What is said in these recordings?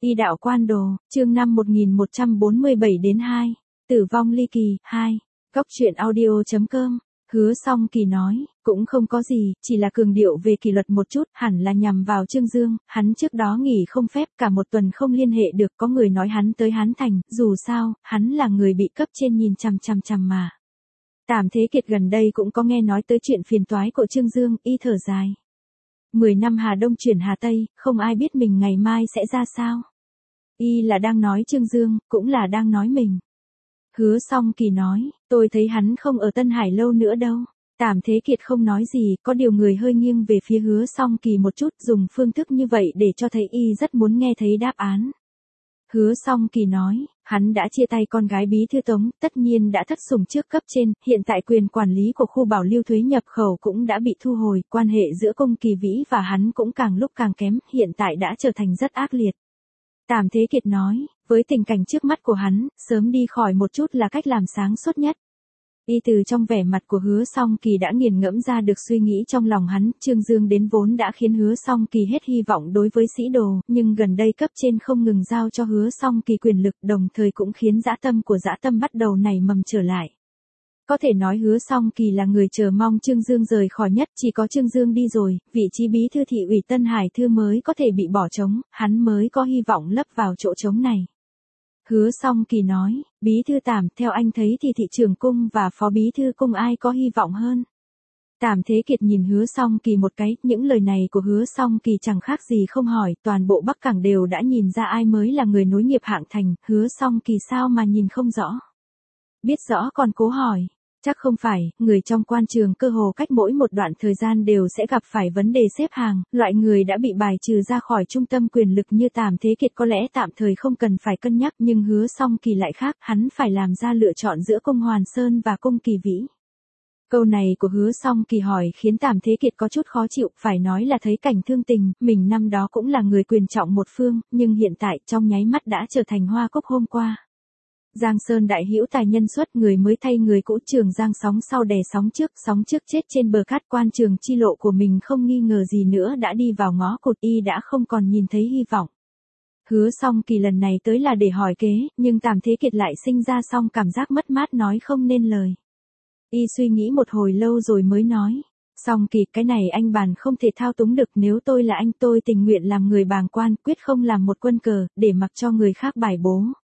Y đạo quan đồ, chương 5 1147 đến 2. Tử vong ly kỳ, 2. Góc truyện audio.com. Hứa Song Kỳ nói, cũng không có gì, chỉ là cường điệu về kỷ luật một chút, hẳn là nhằm vào Trương Dương, hắn trước đó nghỉ không phép cả một tuần không liên hệ được, có người nói hắn tới Hán Thành, dù sao, hắn là người bị cấp trên nhìn chằm mà. Tảm Thế Kiệt gần đây cũng có nghe nói tới chuyện phiền toái của Trương Dương, y thở dài. 10 năm Hà Đông chuyển Hà Tây, không ai biết mình ngày mai sẽ ra sao. Y là đang nói Trương Dương, cũng là đang nói mình. Hứa Song Kỳ nói, tôi thấy hắn không ở Tân Hải lâu nữa đâu. Tảm Thế Kiệt không nói gì, có điều người hơi nghiêng về phía Hứa Song Kỳ một chút, dùng phương thức như vậy để cho thấy y rất muốn nghe thấy đáp án. Hứa Song Kỳ nói, hắn đã chia tay con gái bí thư Tống, tất nhiên đã thất sủng trước cấp trên, hiện tại quyền quản lý của khu bảo lưu thuế nhập khẩu cũng đã bị thu hồi, quan hệ giữa Cung Kỳ Vĩ và hắn cũng càng lúc càng kém, hiện tại đã trở thành rất ác liệt. Tảm Thế Kiệt nói, với tình cảnh trước mắt của hắn, sớm đi khỏi một chút là cách làm sáng suốt nhất. Y từ trong vẻ mặt của Hứa Song Kỳ đã nghiền ngẫm ra được suy nghĩ trong lòng hắn, Trương Dương đến vốn đã khiến Hứa Song Kỳ hết hy vọng đối với sĩ đồ, nhưng gần đây cấp trên không ngừng giao cho Hứa Song Kỳ quyền lực, đồng thời cũng khiến dã tâm bắt đầu nảy mầm trở lại. Có thể nói Hứa Song Kỳ là người chờ mong Trương Dương rời khỏi nhất, chỉ có Trương Dương đi rồi, vị trí bí thư thị ủy Tân Hải Thư mới có thể bị bỏ trống, hắn mới có hy vọng lấp vào chỗ trống này. Hứa Song Kỳ nói, bí thư Tảm, theo anh thấy thì thị trưởng cung và phó bí thư cung ai có hy vọng hơn? Tảm Thế Kiệt nhìn Hứa Song Kỳ một cái, những lời này của Hứa Song Kỳ chẳng khác gì không hỏi, toàn bộ Bắc Cảng đều đã nhìn ra ai mới là người nối nghiệp hạng thành, Hứa Song Kỳ sao mà nhìn không rõ? Biết rõ còn cố hỏi. Chắc không phải, người trong quan trường cơ hồ cách mỗi một đoạn thời gian đều sẽ gặp phải vấn đề xếp hàng, loại người đã bị bài trừ ra khỏi trung tâm quyền lực như Tảm Thế Kiệt có lẽ tạm thời không cần phải cân nhắc, nhưng Hứa Song Kỳ lại khác, hắn phải làm ra lựa chọn giữa Cung Hoàn Sơn và Cung Kỳ Vĩ. Câu này của Hứa Song Kỳ hỏi khiến Tảm Thế Kiệt có chút khó chịu, phải nói là thấy cảnh thương tình, mình năm đó cũng là người quyền trọng một phương, nhưng hiện tại trong nháy mắt đã trở thành hoa cúc hôm qua. Giang Sơn đại hữu tài nhân xuất, người mới thay người cũ, Trường Giang sóng sau đè sóng trước chết trên bờ cát, quan trường chi lộ của mình không nghi ngờ gì nữa đã đi vào ngõ cụt, y đã không còn nhìn thấy hy vọng. Hứa Song Kỳ lần này tới là để hỏi kế, nhưng Tảm Thế Kiệt lại sinh ra xong cảm giác mất mát nói không nên lời. Y suy nghĩ một hồi lâu rồi mới nói, Song Kỳ, cái này anh bàn không thể thao túng được, nếu tôi là anh tôi tình nguyện làm người bàng quan, quyết không làm một quân cờ, để mặc cho người khác bài bố.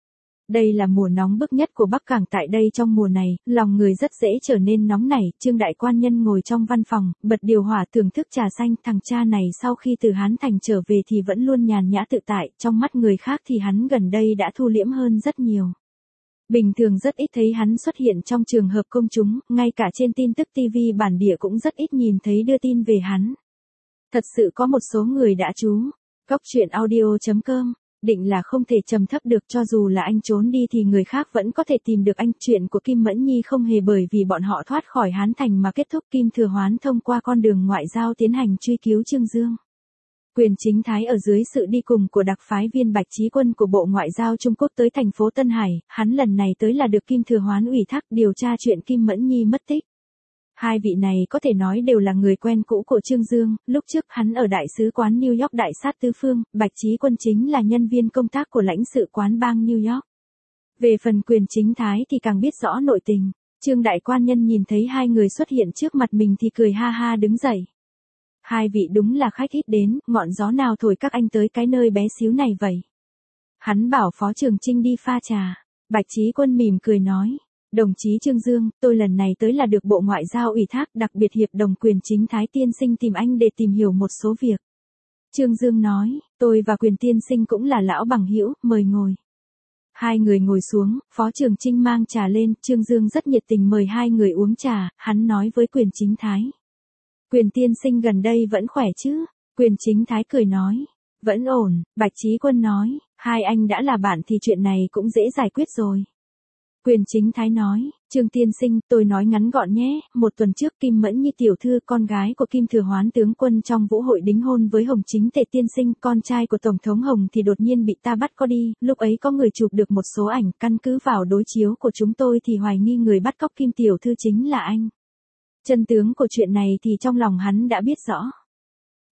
Đây là mùa nóng bức nhất của Bắc Cảng, tại đây trong mùa này, lòng người rất dễ trở nên nóng nảy. Trương đại quan nhân ngồi trong văn phòng, bật điều hòa thưởng thức trà xanh, thằng cha này sau khi từ Hán Thành trở về thì vẫn luôn nhàn nhã tự tại, trong mắt người khác thì hắn gần đây đã thu liễm hơn rất nhiều. Bình thường rất ít thấy hắn xuất hiện trong trường hợp công chúng, ngay cả trên tin tức TV bản địa cũng rất ít nhìn thấy đưa tin về hắn. Thật sự có một số người đã trú. Góc truyện audio.com. Định là không thể trầm thấp được, cho dù là anh trốn đi thì người khác vẫn có thể tìm được anh. Chuyện của Kim Mẫn Nhi không hề bởi vì bọn họ thoát khỏi Hán Thành mà kết thúc. Kim Thừa Hoán thông qua con đường ngoại giao tiến hành truy cứu Trương Dương. Quyền Chính Thái ở dưới sự đi cùng của đặc phái viên Bạch Chí Quân của Bộ Ngoại giao Trung Quốc tới thành phố Tân Hải, hắn lần này tới là được Kim Thừa Hoán ủy thác điều tra chuyện Kim Mẫn Nhi mất tích. Hai vị này có thể nói đều là người quen cũ của Trương Dương, lúc trước hắn ở Đại sứ quán New York đại sát tứ phương, Bạch Chí Quân chính là nhân viên công tác của lãnh sự quán bang New York. Về phần Quyền Chính Thái thì càng biết rõ nội tình, Trương đại quan nhân nhìn thấy hai người xuất hiện trước mặt mình thì cười ha ha đứng dậy. Hai vị đúng là khách ít đến, ngọn gió nào thổi các anh tới cái nơi bé xíu này vậy? Hắn bảo Phó Trường Chinh đi pha trà. Bạch Chí Quân mỉm cười nói. Đồng chí Trương Dương, tôi lần này tới là được Bộ Ngoại giao ủy thác, đặc biệt hiệp đồng Quyền Chính Thái tiên sinh tìm anh để tìm hiểu một số việc. Trương Dương nói, tôi và Quyền tiên sinh cũng là lão bằng hữu, mời ngồi. Hai người ngồi xuống, Phó Trường Chinh mang trà lên, Trương Dương rất nhiệt tình mời hai người uống trà, hắn nói với Quyền Chính Thái. Quyền tiên sinh gần đây vẫn khỏe chứ? Quyền Chính Thái cười nói, vẫn ổn. Bạch Chí Quân nói, hai anh đã là bạn thì chuyện này cũng dễ giải quyết rồi. Quyền Chính Thái nói, Trương tiên sinh, tôi nói ngắn gọn nhé, một tuần trước Kim Mẫn Nhi tiểu thư, con gái của Kim Thừa Hoán tướng quân trong vũ hội đính hôn với Hồng Chính Tề tiên sinh, con trai của Tổng thống Hồng thì đột nhiên bị ta bắt có đi, lúc ấy có người chụp được một số ảnh, căn cứ vào đối chiếu của chúng tôi thì hoài nghi người bắt cóc Kim tiểu thư chính là anh. Chân tướng của chuyện này thì trong lòng hắn đã biết rõ.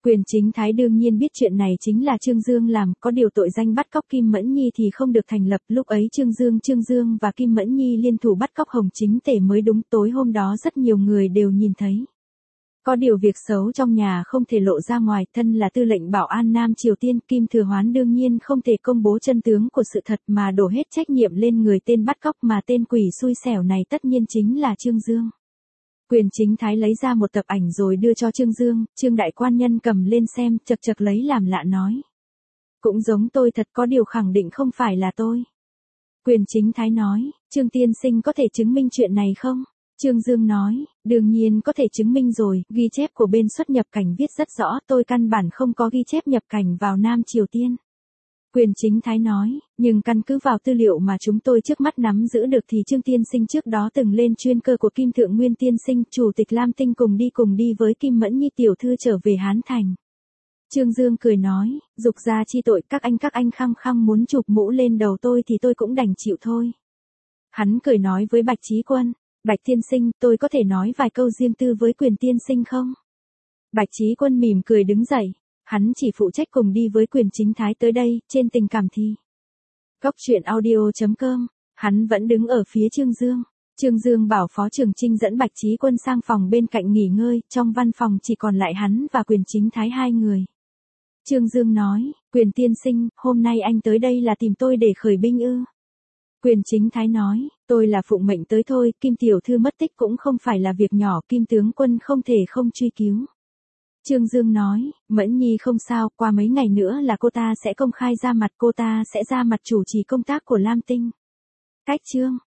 Quyền Chính Thái đương nhiên biết chuyện này chính là Trương Dương làm, có điều tội danh bắt cóc Kim Mẫn Nhi thì không được thành lập, lúc ấy Trương Dương và Kim Mẫn Nhi liên thủ bắt cóc Hồng Chính Tể mới đúng, tối hôm đó rất nhiều người đều nhìn thấy. Có điều việc xấu trong nhà không thể lộ ra ngoài, thân là tư lệnh bảo an Nam Triều Tiên, Kim Thừa Hoán đương nhiên không thể công bố chân tướng của sự thật mà đổ hết trách nhiệm lên người tên bắt cóc, mà tên quỷ xui xẻo này tất nhiên chính là Trương Dương. Quyền Chính Thái lấy ra một tập ảnh rồi đưa cho Trương Dương, Trương đại quan nhân cầm lên xem, chật chật lấy làm lạ nói. Cũng giống tôi thật, có điều khẳng định không phải là tôi. Quyền Chính Thái nói, Trương tiên sinh có thể chứng minh chuyện này không? Trương Dương nói, đương nhiên có thể chứng minh rồi, ghi chép của bên xuất nhập cảnh viết rất rõ, tôi căn bản không có ghi chép nhập cảnh vào Nam Triều Tiên. Quyền Chính Thái nói, nhưng căn cứ vào tư liệu mà chúng tôi trước mắt nắm giữ được thì Trương tiên sinh trước đó từng lên chuyên cơ của Kim Thượng Nguyên tiên sinh, chủ tịch Lam Tinh cùng đi với Kim Mẫn Nhi tiểu thư trở về Hán Thành. Trương Dương cười nói, dục ra chi tội, các anh khăng khăng muốn chụp mũ lên đầu tôi thì tôi cũng đành chịu thôi. Hắn cười nói với Bạch Chí Quân, Bạch tiên sinh, tôi có thể nói vài câu riêng tư với Quyền tiên sinh không? Bạch Chí Quân mỉm cười đứng dậy, hắn chỉ phụ trách cùng đi với Quyền Chính Thái tới đây, trên tình cảm thì. Góc truyện audio.com, hắn vẫn đứng ở phía Trương Dương. Trương Dương bảo Phó Trường Trinh dẫn Bạch Chí Quân sang phòng bên cạnh nghỉ ngơi, trong văn phòng chỉ còn lại hắn và Quyền Chính Thái hai người. Trương Dương nói, Quyền tiên sinh, hôm nay anh tới đây là tìm tôi để khởi binh ư? Quyền Chính Thái nói, tôi là phụng mệnh tới thôi, Kim tiểu thư mất tích cũng không phải là việc nhỏ, Kim tướng quân không thể không truy cứu. Trương Dương nói, Mẫn Nhi không sao, qua mấy ngày nữa là cô ta sẽ công khai ra mặt, cô ta sẽ ra mặt chủ trì công tác của Lam Tinh. Cách chương